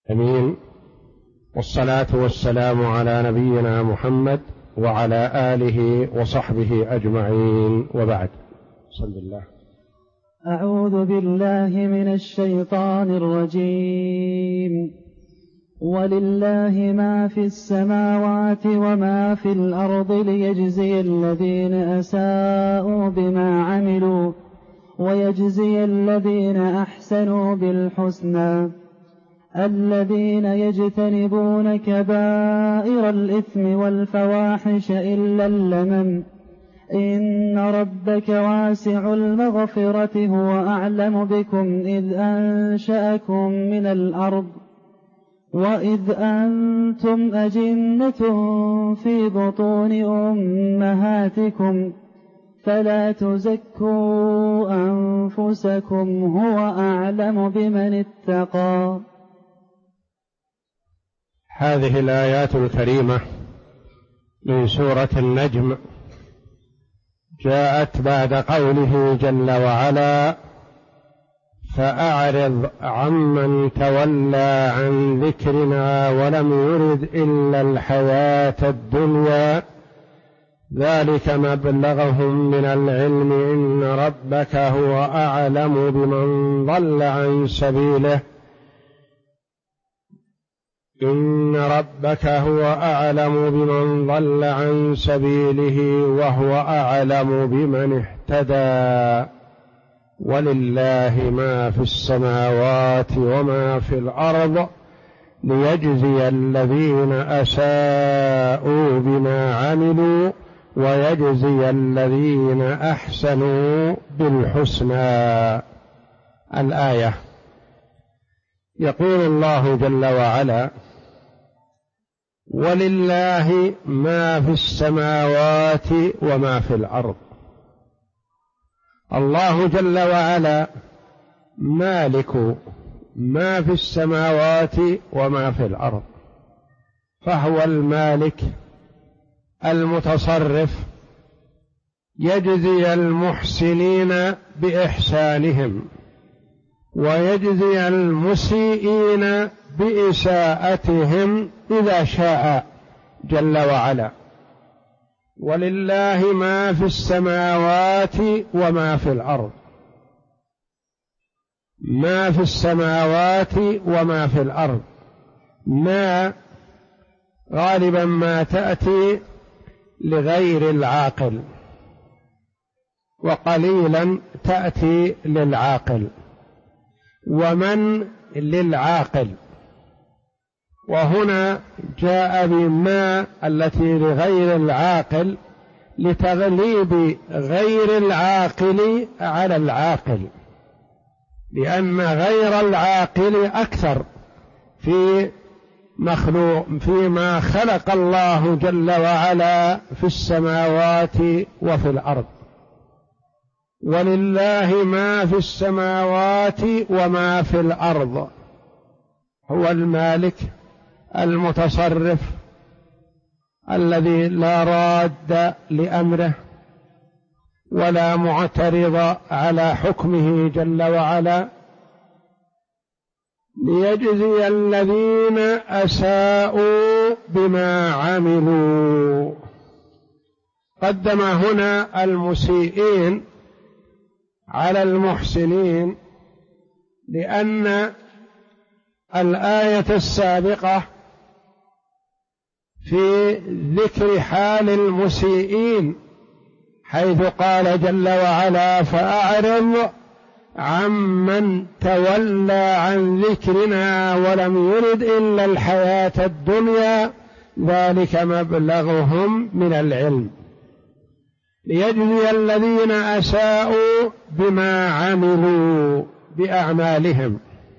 أمين. والصلاة والسلام على نبينا محمد وعلى آله وصحبه أجمعين، وبعد. بسم الله. أعوذ بالله من الشيطان الرجيم. ولله ما في السماوات وما في الأرض ليجزي الذين أساءوا بما عملوا ويجزي الذين أحسنوا بالحسنى الذين يجتنبون كبائر الإثم والفواحش إلا اللمم إن ربك واسع المغفرة هو أعلم بكم إذ أنشأكم من الأرض وإذ أنتم أجنة في بطون أمهاتكم فلا تزكوا أنفسكم هو أعلم بمن اتقى. هذه الآيات الكريمة من سورة النجم جاءت بعد قوله جل وعلا: فأعرض عمن تولى عن ذكرنا ولم يرد إلا الحياة الدنيا ذلك مبلغهم من العلم إن ربك هو أعلم بمن ضل عن سبيله إن ربك هو أعلم بمن ضل عن سبيله وهو أعلم بمن اهتدى ولله ما في السماوات وما في الأرض ليجزي الذين أساءوا بما عملوا ويجزي الذين أحسنوا بالحسنى. الآية. يقول الله جل وعلا: ولله ما في السماوات وما في الأرض. الله جل وعلا مالك ما في السماوات وما في الأرض، فهو المالك المتصرف، يجزي المحسنين بإحسانهم ويجزي المسيئين بإساءتهم إذا شاء جل وعلا. ولله ما في السماوات وما في الأرض. ما في السماوات وما في الأرض، ما غالبا ما تأتي لغير العاقل وقليلا تأتي للعاقل، ومن للعاقل، وهنا جاء بما التي لغير العاقل لتغليب غير العاقل على العاقل، لأن غير العاقل أكثر فيما خلق الله جل وعلا في السماوات وفي الأرض. ولله ما في السماوات وما في الأرض، هو المالك المتصرف الذي لا راد لأمره ولا معترض على حكمه جل وعلا، ليجزي الذين أساءوا بما عملوا. قدم هنا المسيئين على المحسنين، لأن الآية السابقة في ذكر حال المسيئين، حيث قال جل وعلا: فأعرض عمن تولى عن ذكرنا ولم يرد إلا الحياة الدنيا ذلك مبلغهم من العلم ليجزي الذين أساءوا بما عملوا بأعمالهم،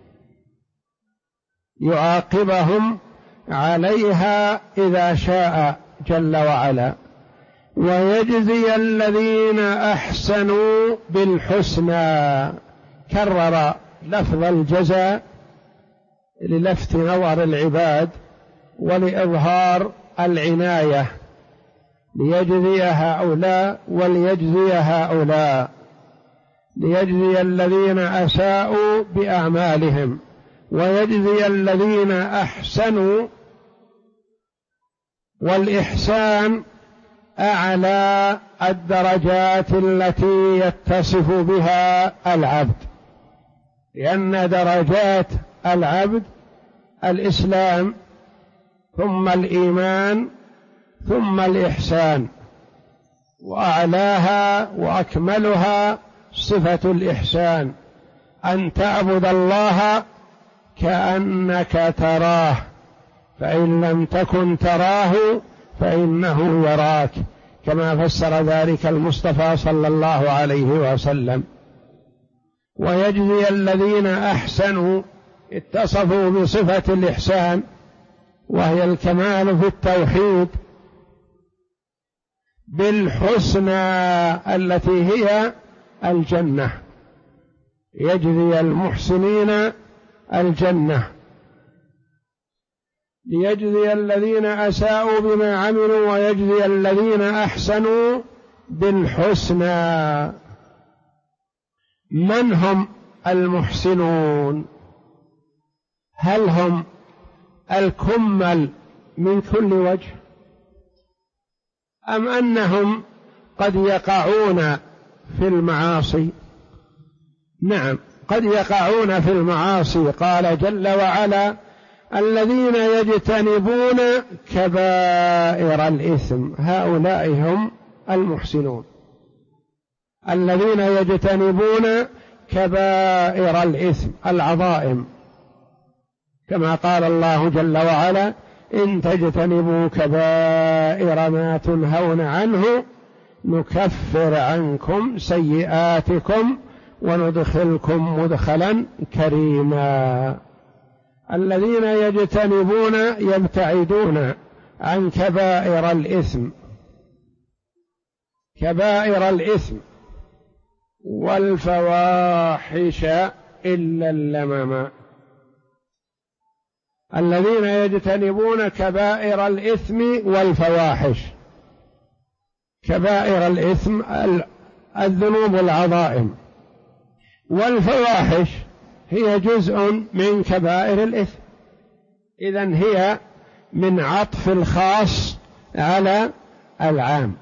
يعاقبهم عليها إذا شاء جل وعلا، ويجزي الذين أحسنوا بالحسنى. كرر لفظ الجزاء للفت نظر العباد ولإظهار العناية، ليجزي هؤلاء وليجزي هؤلاء، ليجزي الذين أساءوا بأعمالهم ويجزي الذين أحسنوا، والإحسان أعلى الدرجات التي يتصف بها العبد، لأن درجات العبد الإسلام ثم الإيمان ثم الإحسان، وأعلاها وأكملها صفة الإحسان، أن تعبد الله كأنك تراه، فإن لم تكن تراه فإنه يراك، كما فسر ذلك المصطفى صلى الله عليه وسلم. ويجزي الذين أحسنوا اتصفوا بصفة الإحسان، وهي الكمال في التوحيد، بالحسنى التي هي الجنة، يجزي المحسنين الجنة، ليجزي الذين أساءوا بما عملوا ويجزي الذين أحسنوا بالحسنى. من هم المحسنون؟ هل هم الكمل من كل وجه، أم أنهم قد يقعون في المعاصي؟ نعم، قد يقعون في المعاصي. قال جل وعلا: الذين يجتنبون كبائر الإثم، هؤلاء هم المحسنون، الذين يجتنبون كبائر الإثم، العظائم، كما قال الله جل وعلا: إن تجتنبوا كبائر ما تنهون عنه نكفر عنكم سيئاتكم وندخلكم مدخلا كريما. الذين يجتنبون يبتعدون عن كبائر الإثم، كبائر الإثم والفواحش إلا اللمم. الذين يجتنبون كبائر الإثم والفواحش، كبائر الإثم الذنوب العظائم، والفواحش هي جزء من كبائر الإثم، إذن هي من عطف الخاص على العام.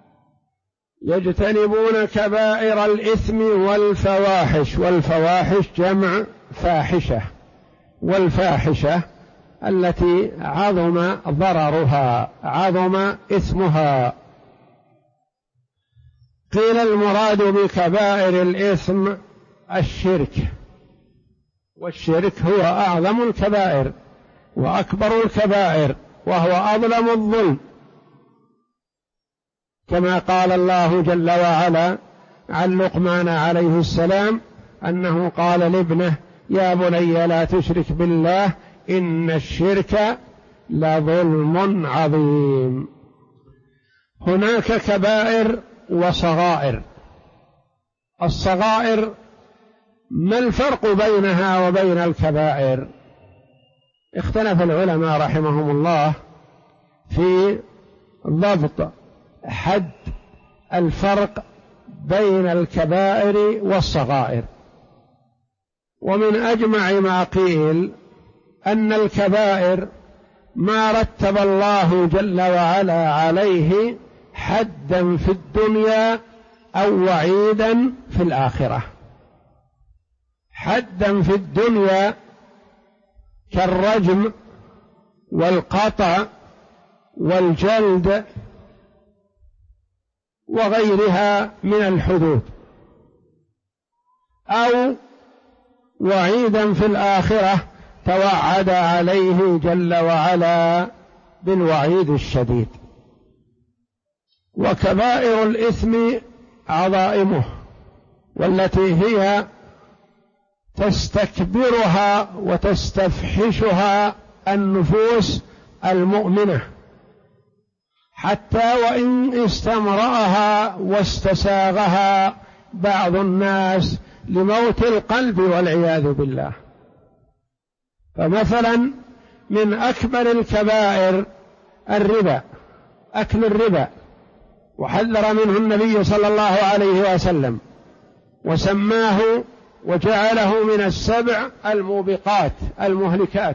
يجتنبون كبائر الإثم والفواحش، والفواحش جمع فاحشة، والفاحشة التي عظم ضررها، عظم إثمها. قيل المراد بكبائر الإثم الشرك، والشرك هو أعظم الكبائر وأكبر الكبائر، وهو أظلم الظلم، كما قال الله جل وعلا عن لقمان عليه السلام أنه قال لابنه: يا بني لا تشرك بالله إن الشرك لظلم عظيم. هناك كبائر وصغائر. الصغائر ما الفرق بينها وبين الكبائر؟ اختلف العلماء رحمهم الله في ضبط حد الفرق بين الكبائر والصغائر، ومن أجمع ما قيل أن الكبائر ما رتب الله جل وعلا عليه حدا في الدنيا أو وعيدا في الآخرة. حدا في الدنيا كالرجم والقطع والجلد وغيرها من الحدود، أو وعيدا في الآخرة توعد عليه جل وعلا بالوعيد الشديد. وكبائر الإثم عظائمه، والتي هي تستكبرها وتستفحشها النفوس المؤمنة، حتى وإن استمرأها واستساغها بعض الناس لموت القلب والعياذ بالله. فمثلا من أكبر الكبائر الربا، أكل الربا، وحذر منه النبي صلى الله عليه وسلم وسماه وجعله من السبع الموبقات المهلكات،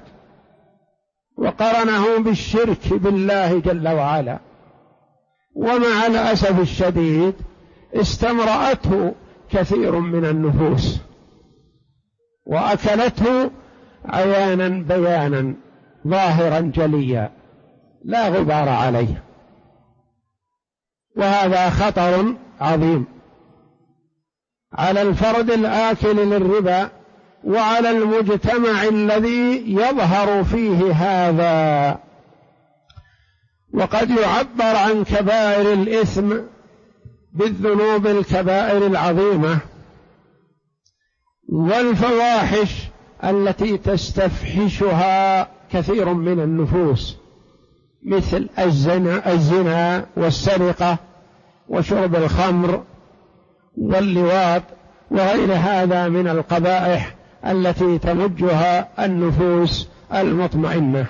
وقرنه بالشرك بالله جل وعلا. ومع الأسف الشديد استمرأته كثير من النفوس وأكلته عيانا بيانا ظاهرا جليا لا غبار عليه، وهذا خطر عظيم على الفرد الآكل للربا وعلى المجتمع الذي يظهر فيه هذا. وقد يعبر عن كبائر الإثم بالذنوب الكبائر العظيمة والفواحش التي تستفحشها كثير من النفوس، مثل الزنا والسرقة وشرب الخمر واللواط وغير هذا من القبائح التي تمجها النفوس المطمئنة.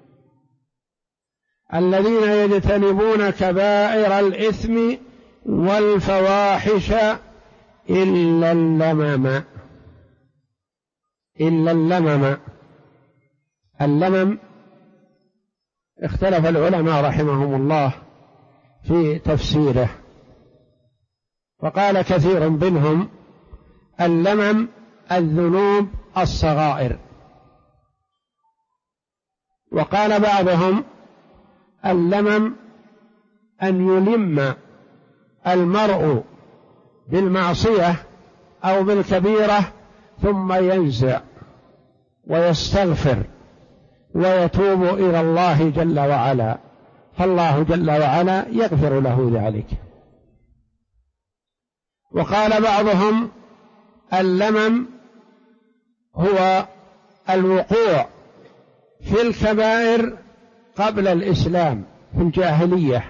الذين يجتنبون كبائر الإثم والفواحش إلا اللمم. إلا اللمم. اللمم اختلف العلماء رحمهم الله في تفسيره، فقال كثير منهم اللمم الذنوب الصغائر، وقال بعضهم اللمم أن يلم المرء بالمعصية أو بالكبيرة ثم ينزع ويستغفر ويتوب إلى الله جل وعلا، فالله جل وعلا يغفر له ذلك. وقال بعضهم اللمم هو الوقوع في الكبائر قبل الإسلام في الجاهلية،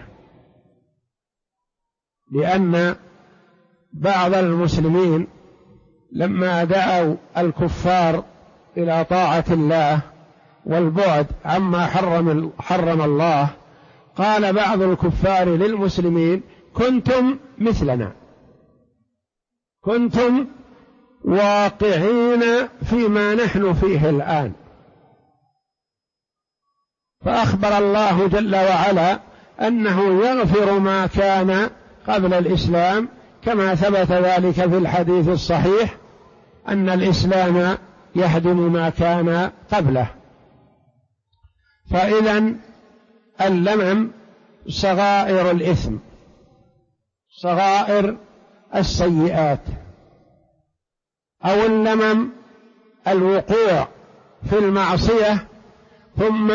لأن بعض المسلمين لما دعوا الكفار إلى طاعة الله والبعد عما حرم الله، قال بعض الكفار للمسلمين كنتم مثلنا، كنتم واقعين فيما نحن فيه الآن. فأخبر الله جل وعلا أنه يغفر ما كان قبل الإسلام، كما ثبت ذلك في الحديث الصحيح أن الإسلام يهدم ما كان قبله. فإذا اللمم صغائر الإثم، صغائر السيئات، أو اللمم الوقوع في المعصية ثم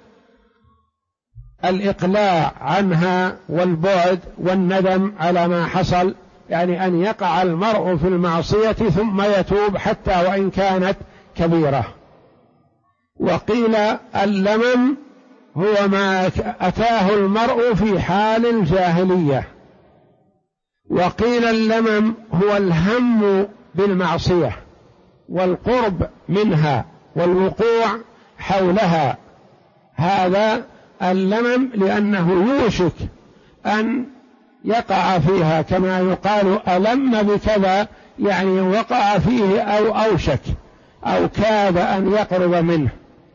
الإقلاع عنها والبعد والندم على ما حصل، يعني أن يقع المرء في المعصية ثم يتوب حتى وإن كانت كبيرة. وقيل اللمم هو ما أتاه المرء في حال الجاهلية، وقيل اللمم هو الهم بالمعصية والقرب منها والوقوع حولها، هذا اللمم لأنه يوشك أن يقع فيها، كما يقال ألم بكذا، يعني وقع فيه أو أوشك أو كاد أن يقرب منه.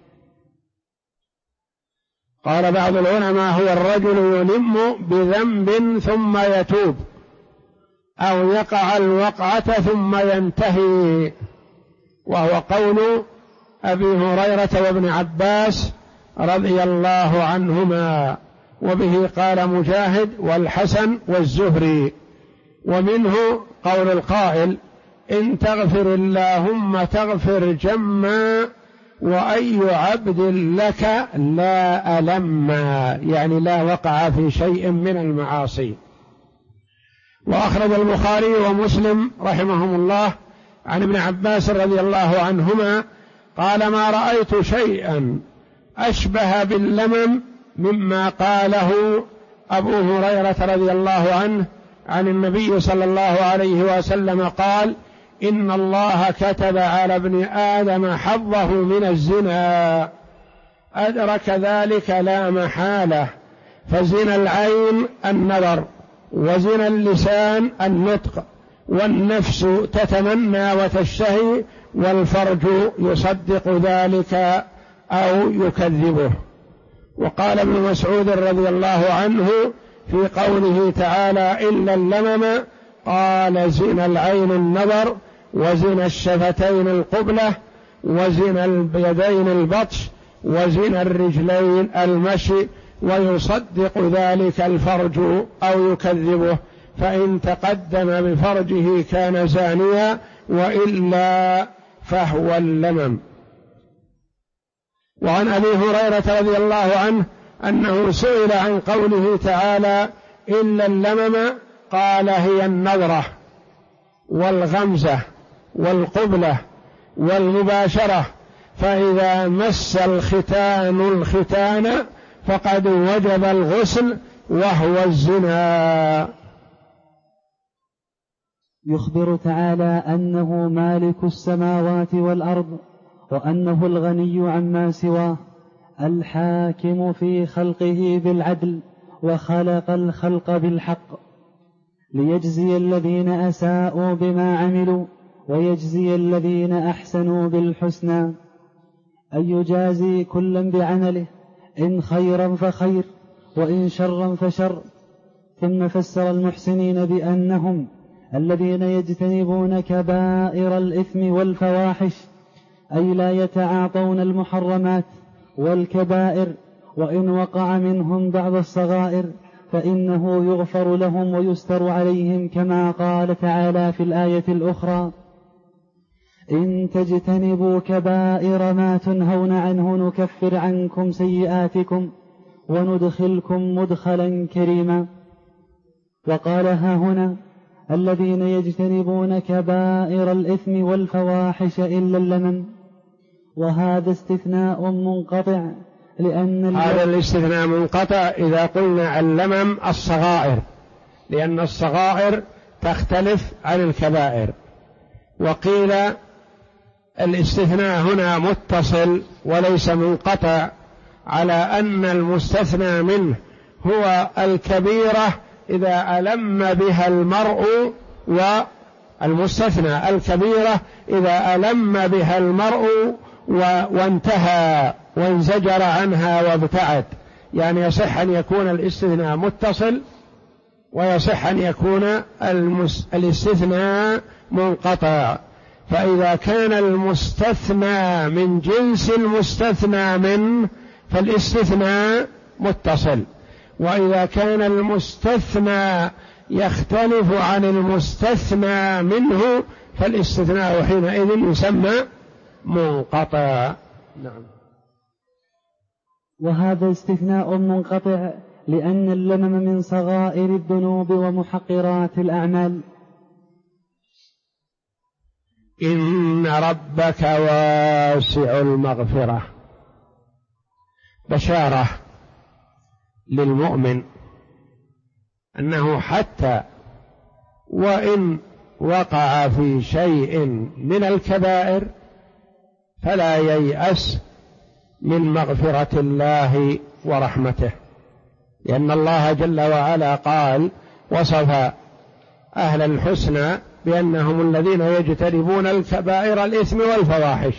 قال بعض العلماء هو الرجل يلم بذنب ثم يتوب، أو يقع الوقعة ثم ينتهي، وهو قول أبي هريرة وابن عباس رضي الله عنهما، وبه قال مجاهد والحسن والزهري. ومنه قول القائل إن تغفر اللهم تغفر جما وأي عبد لك لا ألم، يعني لا وقع في شيء من المعاصي. وأخرج البخاري ومسلم رحمهم الله عن ابن عباس رضي الله عنهما قال ما رأيت شيئا أشبه باللمم مما قاله أبو هريرة رضي الله عنه عن النبي صلى الله عليه وسلم قال إن الله كتب على ابن آدم حظه من الزنا أدرك ذلك لا محالة، فزنا العين النظر، وزنا اللسان النطق، والنفس تتمنى وتشتهي، والفرج يصدق ذلك أو يكذبه. وقال ابن مسعود رضي الله عنه في قوله تعالى إلا اللمم، قال زنا العين النظر، وزنا الشفتين القبلة، وزنا اليدين البطش، وزنا الرجلين المشي، ويصدق ذلك الفرج أو يكذبه، فإن تقدم بفرجه كان زانيا، وإلا فهو اللمم. وعن أبي هريرة رضي الله عنه أنه سئل عن قوله تعالى إلا اللمم، قال هي النظرة والغمزة والقبلة والمباشرة، فإذا مس الختان الختان فقد وجب الغسل وهو الزنا. يخبر تعالى أنه مالك السماوات والأرض، وأنه الغني عما سواه، الحاكم في خلقه بالعدل، وخلق الخلق بالحق، ليجزي الذين أساءوا بما عملوا ويجزي الذين أحسنوا بالحسنى، أي يجازي كلا بعمله، إن خيرا فخير وإن شرا فشر. ثم فسر المحسنين بأنهم الذين يجتنبون كبائر الإثم والفواحش، أي لا يتعاطون المحرمات والكبائر، وإن وقع منهم بعض الصغائر فإنه يغفر لهم ويستر عليهم، كما قال تعالى في الآية الأخرى إن تجتنبوا كبائر ما تنهون عنه نكفر عنكم سيئاتكم وندخلكم مدخلا كريما. وقال هاهنا الذين يجتنبون كبائر الإثم والفواحش إلا اللمم، وهذا استثناء منقطع، لأن هذا الاستثناء منقطع إذا قلنا اللمم الصغائر، لأن الصغائر تختلف عن الكبائر. وقيل الاستثناء هنا متصل وليس منقطع، على أن المستثنى منه هو الكبيرة إذا ألم بها المرء، والمستثنى الكبيرة إذا ألم بها المرء وانتهى وانزجر عنها وابتعد. يعني يصح أن يكون الاستثناء متصل، ويصح أن يكون الاستثناء منقطع. فإذا كان المستثنى من جنس المستثنى منه فالاستثناء متصل، وإذا كان المستثنى يختلف عن المستثنى منه فالاستثناء حينئذ يسمى منقطع. نعم. وهذا استثناء منقطع لأن اللمم من صغائر الذنوب ومحقرات الأعمال. إن ربك واسع المغفرة، بشارة للمؤمن أنه حتى وإن وقع في شيء من الكبائر فلا ييأس من مغفرة الله ورحمته، لأن الله جل وعلا قال وصف أهل الحسنى بأنهم الذين يجتنبون الكبائر الإثم والفواحش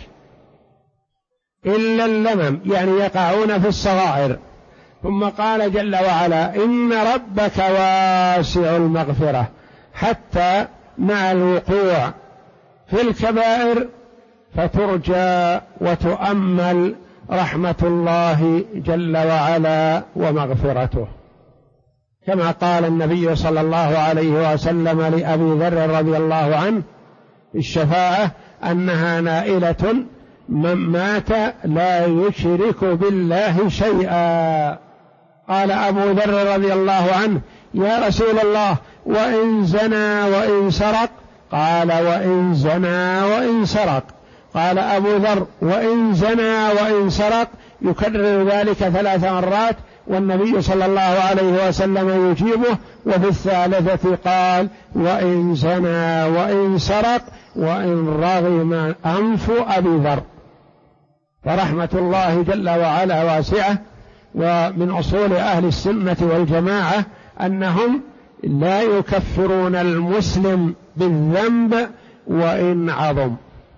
إلا اللمم، يعني يقعون في الصغائر. ثم قال جل وعلا إن ربك واسع المغفرة، حتى مع الوقوع في الكبائر فترجى وتؤمل رحمة الله جل وعلا ومغفرته، كما قال النبي صلى الله عليه وسلم لأبي ذر رضي الله عنه الشفاعة أنها نائلة من مات لا يشرك بالله شيئا. قال أبو ذر رضي الله عنه يا رسول الله وإن زنى وإن سرق؟ قال وإن زنى وإن سرق. قال أبو ذر وإن زنى وإن سرق، يكرر ذلك 3 مرات، والنبي صلى الله عليه وسلم يجيبه، وفي الثالثة قال وإن زنى وإن سرق وإن رغم أنف أبي ذر. فرحمة الله جل وعلا واسعة، ومن أصول أهل السنة والجماعة أنهم لا يكفرون المسلم بالذنب وإن عظم.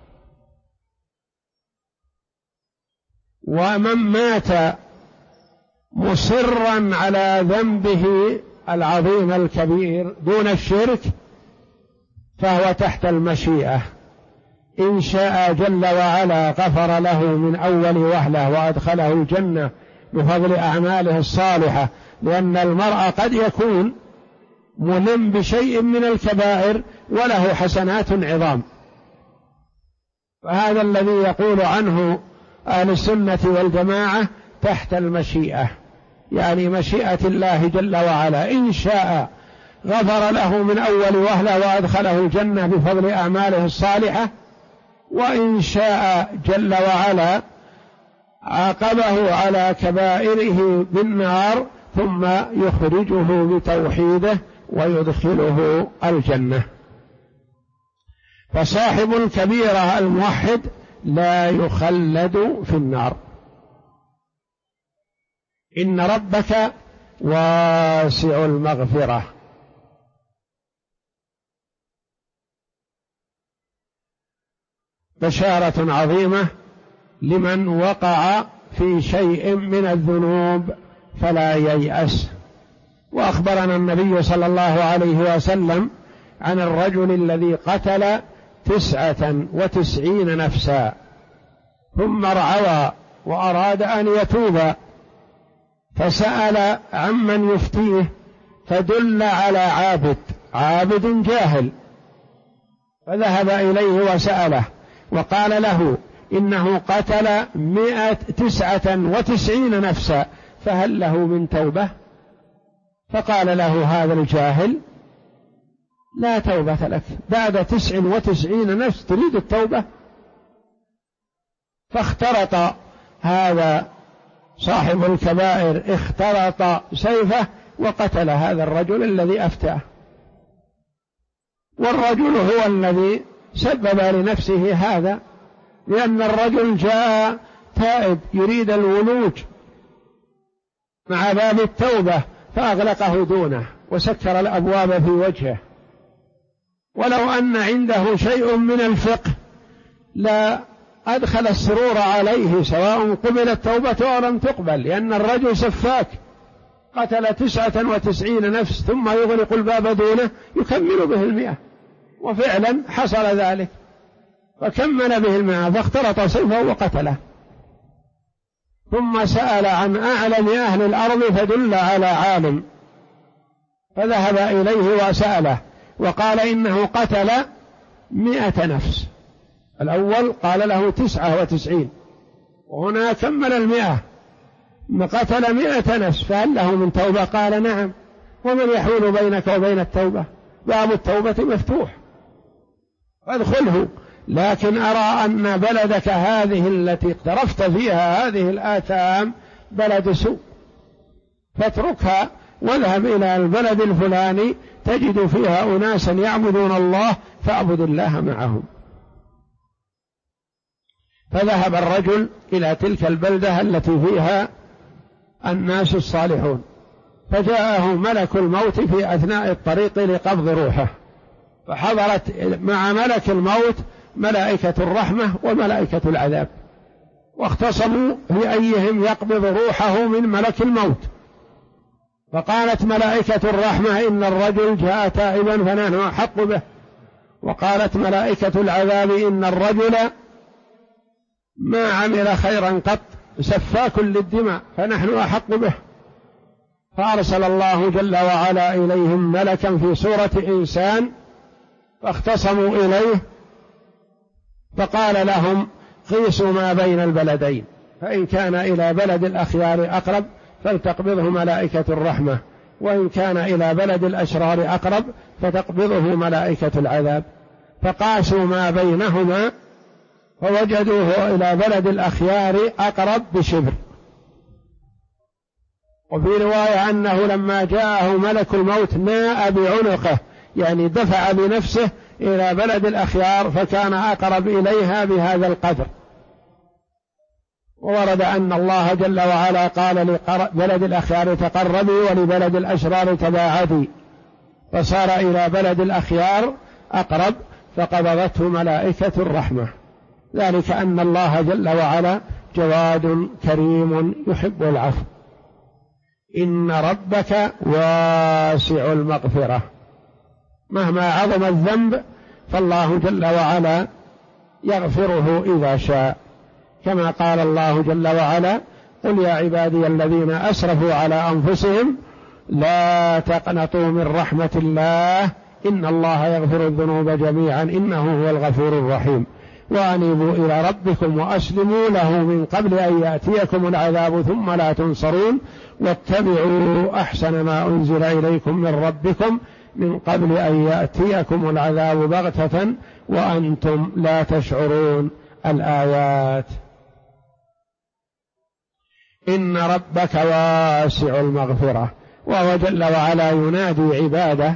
ومن مات مصرا على ذنبه العظيم الكبير دون الشرك فهو تحت المشيئة، إن شاء جل وعلا غفر له من أول وهلة وأدخله الجنة بفضل أعماله الصالحة، لأن المرء قد يكون ملم بشيء من الكبائر وله حسنات عظام، فهذا الذي يقول عنه أهل السنة والجماعة تحت المشيئة، يعني مشيئة الله جل وعلا، إن شاء غفر له من أول وهلة وأدخله الجنة بفضل أعماله الصالحة، وإن شاء جل وعلا عاقبه على كبائره بالنار ثم يخرجه بتوحيده ويدخله الجنة. فصاحب الكبيرة الموحد لا يخلد في النار. إن ربك واسع المغفرة. بشارة عظيمة لمن وقع في شيء من الذنوب فلا ييأس. وأخبرنا النبي صلى الله عليه وسلم عن الرجل الذي قتل 99 نفسا ثم ارعوى وأراد أن يتوب، فسأل عمن يفتيه فدل على عابد جاهل، فذهب إليه وسأله وقال له إنه قتل 199 نفسا فهل له من توبة؟ فقال له هذا الجاهل لا توبة لك، بعد 99 نفس تريد التوبة؟ فاخترط هذا صاحب الكبائر، اخترط سيفه وقتل هذا الرجل الذي أفتاه، والرجل هو الذي سبب لنفسه هذا، لأن الرجل جاء تائب يريد الولوج مع باب التوبة فأغلقه دونه وسكر الأبواب في وجهه، ولو أن عنده شيء من الفقه لا أدخل السرور عليه سواء قبلت توبته أو لم تقبل، لأن الرجل سفاك قتل 99 نفس ثم يغلق الباب دونه يكمل به 100، وفعلا حصل ذلك فكمل به 100 فاخترط سيفه وقتله، ثم سأل عن أعلم أهل الأرض فدل على عالم فذهب إليه وسأله وقال إنه قتل 100 نفس. الأول قال له 99 وهنا كمل 100 قتل 100 نفس فهل له من توبة؟ قال نعم. ومن يحول بينك وبين التوبة؟ باب التوبة مفتوح فادخله، لكن أرى أن بلدك هذه التي اقترفت فيها هذه الآثام بلد سوء، فاتركها واذهب إلى البلد الفلاني تجد فيها أناسا يعبدون الله فاعبد الله معهم. فذهب الرجل إلى تلك البلدة التي فيها الناس الصالحون، فجاءه ملك الموت في أثناء الطريق لقبض روحه، فحضرت مع ملك الموت ملائكة الرحمة وملائكة العذاب، واختصموا لأيهم يقبض روحه من ملك الموت، فقالت ملائكة الرحمة إن الرجل جاء تائبا فنحن أحق به، وقالت ملائكة العذاب إن الرجل ما عمل خيرا قط سفاك للدماء فنحن أحق به. فأرسل الله جل وعلا إليهم ملكا في صورة إنسان فاختصموا إليه فقال لهم قيسوا ما بين البلدين، فإن كان إلى بلد الأخيار أقرب فلتقبضه ملائكة الرحمة، وإن كان إلى بلد الأشرار أقرب فتقبضه ملائكة العذاب. فقاسوا ما بينهما فوجدوه إلى بلد الأخيار أقرب بشبر. وفي رواية أنه لما جاءه ملك الموت ناء بعنقه، يعني دفع بنفسه إلى بلد الأخيار فكان أقرب إليها بهذا القدر. وورد أن الله جل وعلا قال لبلد الأخيار تقربي ولبلد الأشرار تباعدي، فصار إلى بلد الأخيار أقرب، فقبضته ملائكة الرحمة. ذلك أن الله جل وعلا جواد كريم يحب العفو. إن ربك واسع المغفرة، مهما عظم الذنب فالله جل وعلا يغفره إذا شاء، كما قال الله جل وعلا: قل يا عبادي الذين أسرفوا على أنفسهم لا تقنطوا من رحمة الله إن الله يغفر الذنوب جميعا إنه هو الغفور الرحيم، وأنيبوا إلى ربكم وأسلموا له من قبل أن يأتيكم العذاب ثم لا تنصرون، واتبعوا أحسن ما أنزل إليكم من ربكم من قبل أن يأتيكم العذاب بغتة وأنتم لا تشعرون. الآيات. إن ربك واسع المغفرة، وهو جل وعلا ينادي عباده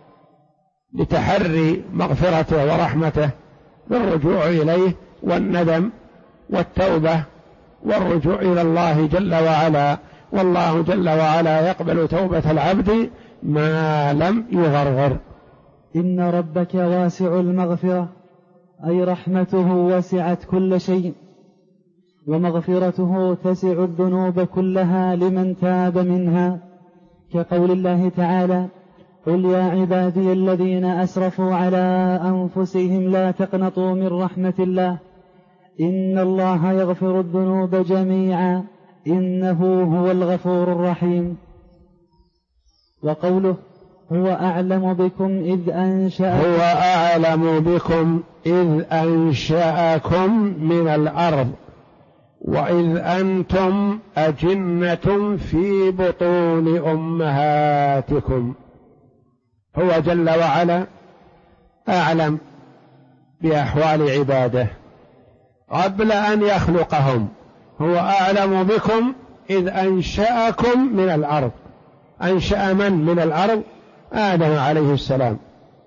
لتحري مغفرته ورحمته بالرجوع إليه والندم والتوبة والرجوع إلى الله جل وعلا، والله جل وعلا يقبل توبة العبد ما لم يغرغر. إن ربك واسع المغفرة، أي رحمته وسعت كل شيء، ومغفرته تسع الذنوب كلها لمن تاب منها، كقول الله تعالى: قل يا عبادي الذين أسرفوا على أنفسهم لا تقنطوا من رحمة الله إن الله يغفر الذنوب جميعا إنه هو الغفور الرحيم. وقوله: هو أعلم بكم إذ أنشأكم، هو أعلم بكم إذ أنشأكم من الأرض وإذ أنتم أجنة في بطون أمهاتكم. هو جل وعلا أعلم بأحوال عباده قبل أن يخلقهم. هو أعلم بكم إذ أنشأكم من الأرض. أنشأ من الأرض؟ آدم عليه السلام.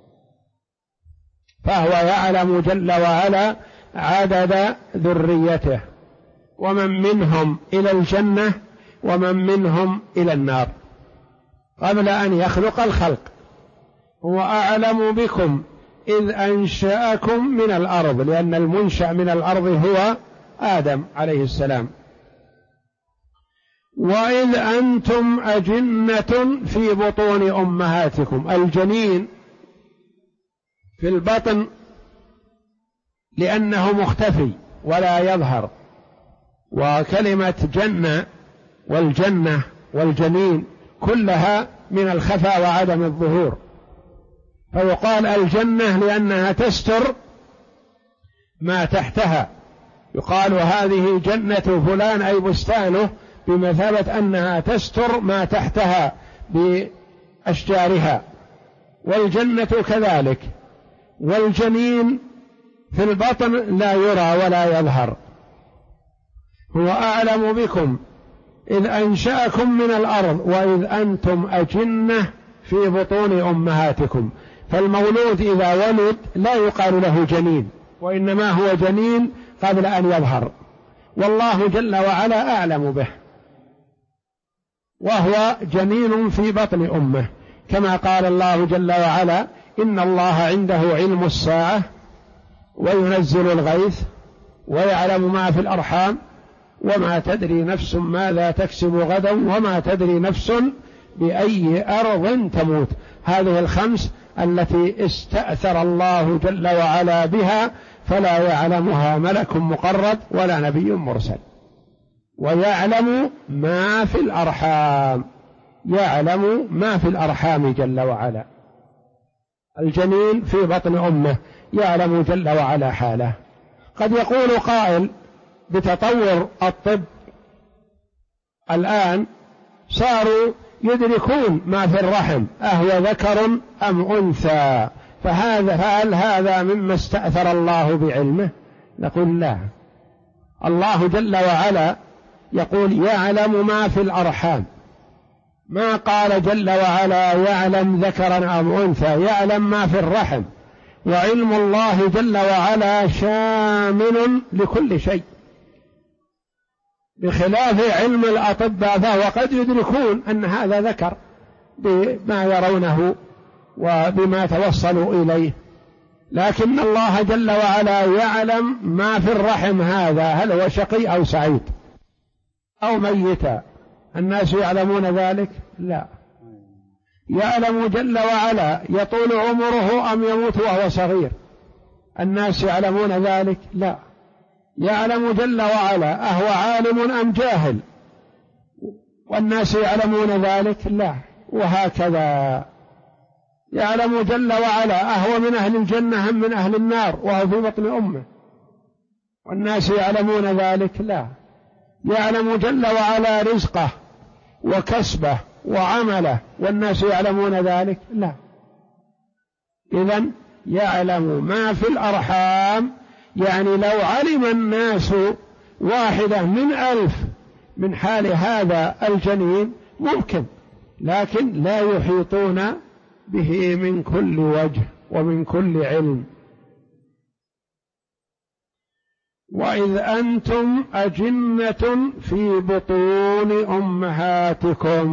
فهو يعلم جل وعلا عدد ذريته، ومن منهم إلى الجنة ومن منهم إلى النار قبل أن يخلق الخلق. هو أعلم بكم إذ أنشأكم من الأرض، لأن المنشأ من الأرض هو آدم عليه السلام. وإذ أنتم أجنة في بطون أمهاتكم. الجنين في البطن لأنه مختفي ولا يظهر، وكلمة جنة والجنة والجنين كلها من الخفاء وعدم الظهور، فيقال الجنة لأنها تستر ما تحتها. يقال هذه جنة فلان أي بستانه، بمثابة أنها تستر ما تحتها بأشجارها، والجنة كذلك. والجنين في البطن لا يرى ولا يظهر. هو أعلم بكم إذ أنشأكم من الأرض وإذ أنتم أجنة في بطون أمهاتكم. فالمولود إذا ولد لا يقال له جنين، وإنما هو جنين قبل أن يظهر، والله جل وعلا أعلم به، وهو جنين في بطن أمه، كما قال الله جل وعلا: إن الله عنده علم الساعة وينزل الغيث ويعلم ما في الأرحام وما تدري نفس ماذا تكسب غدا وما تدري نفس بأي أرض تموت. هذه الخمس التي استأثر الله جل وعلا بها، فلا يعلمها ملك مقرب ولا نبي مرسل. ويعلم ما في الأرحام، يعلم ما في الأرحام جل وعلا. الجنين في بطن أمه يعلم جل وعلا حاله. قد يقول قائل: بتطور الطب الآن صاروا يدركون ما في الرحم أهو ذكر أم أنثى، فهل هذا مما استأثر الله بعلمه؟ نقول لا. الله جل وعلا يقول يعلم ما في الأرحام، ما قال جل وعلا يعلم ذكرا أم أنثى، يعلم ما في الرحم. وعلم الله جل وعلا شامل لكل شيء، بخلاف علم الأطباء، فهو قد يدركون أن هذا ذكر بما يرونه وبما توصلوا إليه، لكن الله جل وعلا يعلم ما في الرحم هذا، هل هو شقي أو سعيد أو ميتا. الناس يعلمون ذلك؟ لا. يعلم جل وعلا يطول عمره أم يموت وهو صغير. الناس يعلمون ذلك؟ لا. يعلم جل وعلا أهو عالم أم جاهل، والناس يعلمون ذلك؟ لا. وهكذا يعلم جل وعلا أهو من أهل الجنة أم من أهل النار وهو في بطن أمه، والناس يعلمون ذلك؟ لا. يعلم جل وعلا رزقه وكسبه وعمله، والناس يعلمون ذلك؟ لا. إذن يعلم ما في الأرحام، يعني لو علم الناس 1 من 1000 من حال هذا الجنين ممكن، لكن لا يحيطون به من كل وجه ومن كل علم. وإذ أنتم أجنة في بطون أمهاتكم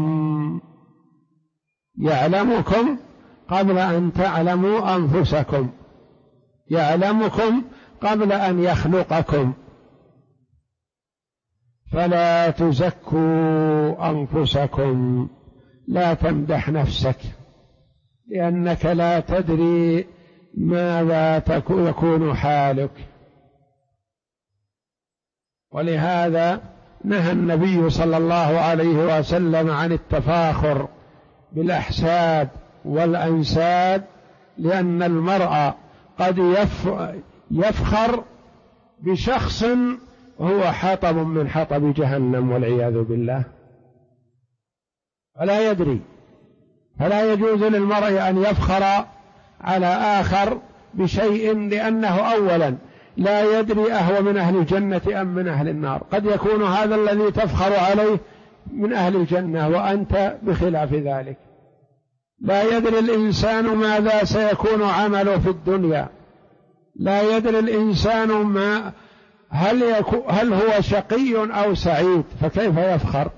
يعلمكم قبل أن تعلموا أنفسكم، يعلمكم قبل أن يخلقكم، فلا تزكوا أنفسكم، لا تمدح نفسك، لأنك لا تدري ماذا يكون حالك. ولهذا نهى النبي صلى الله عليه وسلم عن التفاخر بالأحساب والأنساب، لأن المرء قد يفخر بشخص هو حطب من حطب جهنم والعياذ بالله، فلا يدري. فلا يجوز للمرء أن يفخر على آخر بشيء، لأنه أولا لا يدري أهو من أهل الجنة أم من أهل النار. قد يكون هذا الذي تفخر عليه من أهل الجنة وأنت بخلاف ذلك. لا يدري الإنسان ماذا سيكون عمله في الدنيا، لا يدري الإنسان هل هو شقي أو سعيد، فكيف يفخر؟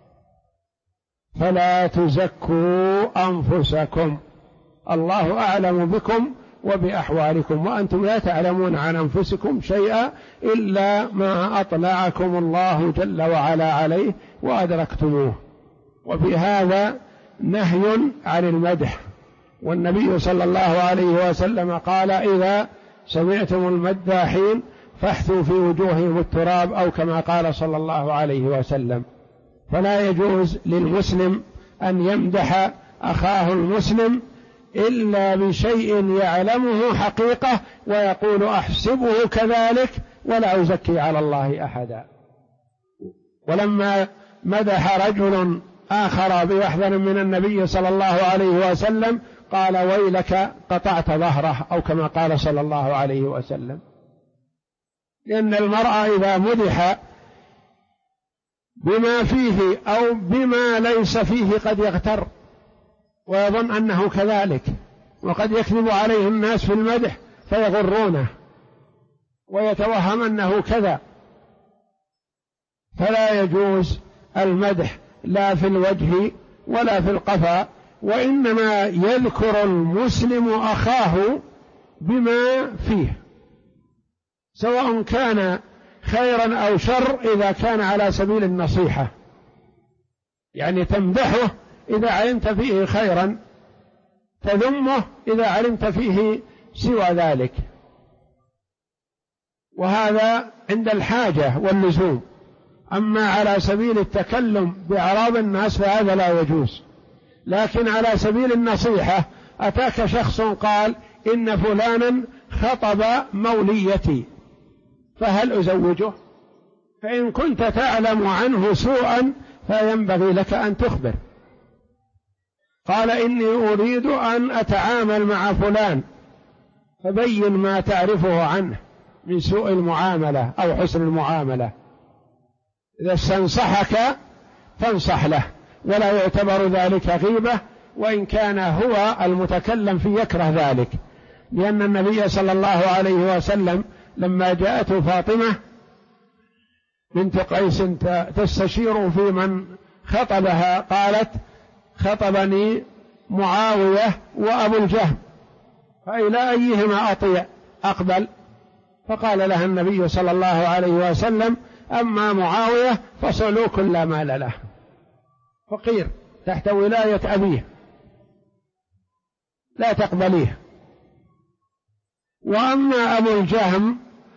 فلا تزكوا أنفسكم، الله أعلم بكم وبأحوالكم، وأنتم لا تعلمون عن أنفسكم شيئا إلا ما أطلعكم الله جل وعلا عليه وأدركتموه. وفي هذا نهي عن المدح، والنبي صلى الله عليه وسلم قال: إذا سمعتم المداحين فاحثوا في وجوههم التراب، أو كما قال صلى الله عليه وسلم. فلا يجوز للمسلم أن يمدح أخاه المسلم إلا بشيء يعلمه حقيقة ويقول أحسبه كذلك ولا أزكي على الله أحدا. ولما مدح رجل آخر بأحسن من النبي صلى الله عليه وسلم قال: ويلك قطعت ظهره، أو كما قال صلى الله عليه وسلم. لأن المرء إذا مدح بما فيه أو بما ليس فيه قد يغتر ويظن أنه كذلك، وقد يكذب عليه الناس في المدح فيغرونه ويتوهم أنه كذا. فلا يجوز المدح لا في الوجه ولا في القفا، وإنما يذكر المسلم أخاه بما فيه، سواء كان خيرا أو شر، إذا كان على سبيل النصيحة، يعني تمدحه إذا علمت فيه خيرا، تذمه إذا علمت فيه سوى ذلك، وهذا عند الحاجة واللزوم. أما على سبيل التكلم بأعراض الناس فهذا لا يجوز. لكن على سبيل النصيحة، أتاك شخص قال: إن فلانا خطب موليتي فهل أزوجه؟ فإن كنت تعلم عنه سوءا فينبغي لك أن تخبر. قال: إني أريد أن أتعامل مع فلان، فبين ما تعرفه عنه من سوء المعاملة أو حسن المعاملة. إذا استنصحك فانصح له، ولا يعتبر ذلك غيبة، وإن كان هو المتكلم فيه يكره ذلك. لأن النبي صلى الله عليه وسلم لما جاءته فاطمة بنت قيس تستشير في من خطبها، قالت: خطبني معاوية وأبو الجهم، فإلى أيهما أطيع أقبل؟ فقال لها النبي صلى الله عليه وسلم: أما معاوية فصلوك لا مال له، فقير تحت ولاية أبيه لا تقبليه. وأما أبو الجهم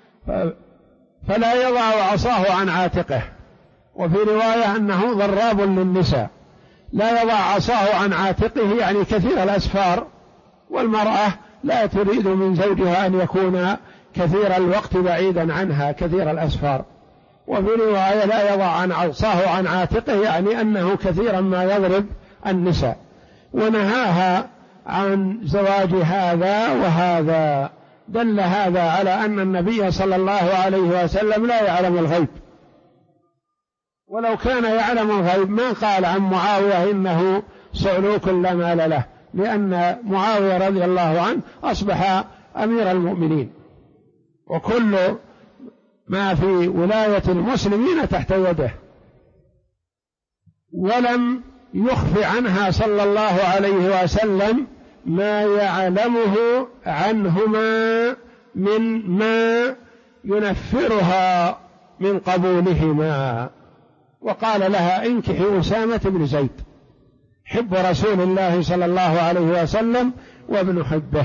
فلا يضع عصاه عن عاتقه، وفي رواية أنه ضراب للنساء، لا يضع عصاه عن عاتقه يعني كثير الأسفار، والمرأة لا تريد من زوجها أن يكون كثير الوقت بعيدا عنها كثير الأسفار. وفي رواية لا يضع عصاه عن عاتقه يعني أنه كثيرا ما يضرب النساء، ونهاها عن زواج هذا وهذا. دل هذا على أن النبي صلى الله عليه وسلم لا يعلم الغيب، ولو كان يعلم الغيب ما قال عن معاوية إنه صعلوك لا مال له، لأن معاوية رضي الله عنه أصبح أمير المؤمنين، وكل ما في ولاية المسلمين تحت يده، ولم يخف عنها صلى الله عليه وسلم ما يعلمه عنهما من ما ينفرها من قبولهما. وقال لها: انكحي أسامة بن زيد حب رسول الله صلى الله عليه وسلم وابن حبه.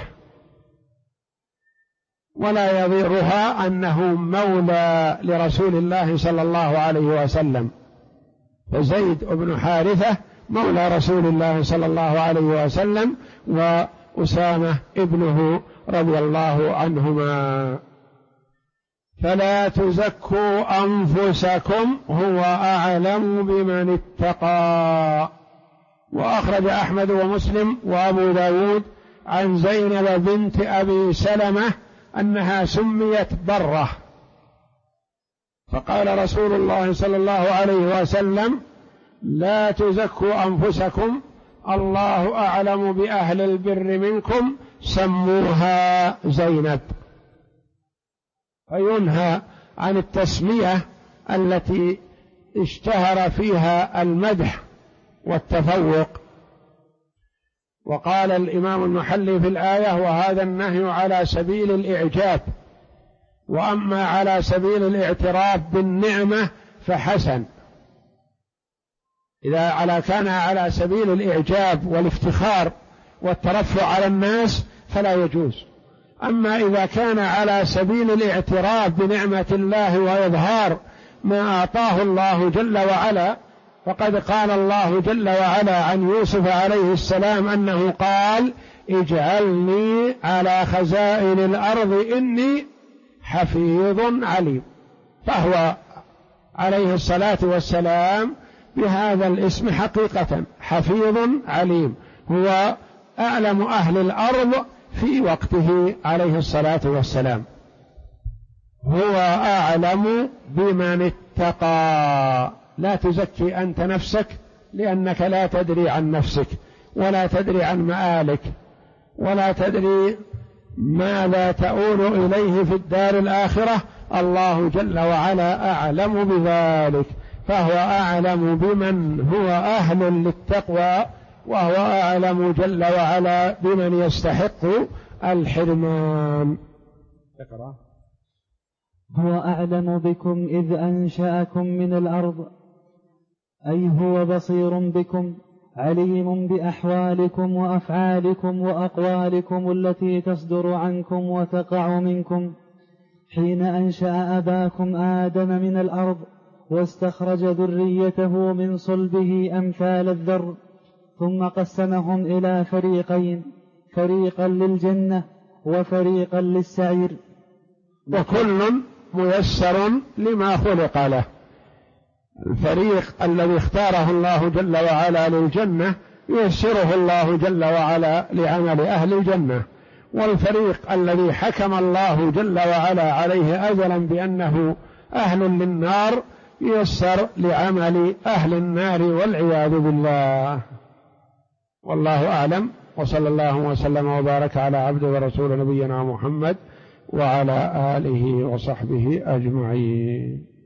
ولا يضيرها أنه مولى لرسول الله صلى الله عليه وسلم، فزيد بن حارثة مولى رسول الله صلى الله عليه وسلم، وأسامة ابنه رضي الله عنهما. فلا تزكوا أنفسكم هو أعلم بمن اتقى. وأخرج أحمد ومسلم وأبو داود عن زينب بنت أبي سلمة أنها سميت برة، فقال رسول الله صلى الله عليه وسلم: لا تزكوا أنفسكم الله أعلم بأهل البر منكم، سموها زينب. فينهى عن التسمية التي اشتهر فيها المدح والتفوق. وقال الإمام المحلي في الآية: وهذا النهي على سبيل الإعجاب، وأما على سبيل الاعتراف بالنعمة فحسن. إذا كان على سبيل الإعجاب والافتخار والترفع على الناس فلا يجوز. أما إذا كان على سبيل الاعتراف بنعمة الله وإظهار ما أعطاه الله جل وعلا، فقد قال الله جل وعلا عن يوسف عليه السلام أنه قال: اجعلني على خزائن الأرض إني حفيظ عليم. فهو عليه الصلاة والسلام بهذا الاسم حقيقة حفيظ عليم، هو أعلم أهل الأرض في وقته عليه الصلاة والسلام، هو أعلم بمن اتقى. لا تزكي أنت نفسك، لأنك لا تدري عن نفسك، ولا تدري عن مآلك، ولا تدري ماذا تؤول إليه في الدار الآخرة. الله جل وعلا أعلم بذلك، فهو أعلم بمن هو أهل للتقوى، وهو أعلم جل وعلا بمن يستحق الحرمان. اقرأ. هو أعلم بكم إذ أنشأكم من الأرض، أي هو بصير بكم عليم بأحوالكم وأفعالكم وأقوالكم التي تصدر عنكم وتقع منكم، حين أنشأ أباكم آدم من الأرض واستخرج ذريته من صلبه أمثال الذر، ثم قسمهم إلى فريقين، فريقا للجنة وفريقا للسعير، وكل ميسر لما خلق له. الفريق الذي اختاره الله جل وعلا للجنة ييسره الله جل وعلا لعمل أهل الجنة، والفريق الذي حكم الله جل وعلا عليه أجلا بأنه أهل للنار ييسر لعمل أهل النار والعياذ بالله. والله أعلم، وصلى الله وسلم وبارك على عبده ورسول نبينا محمد وعلى آله وصحبه أجمعين.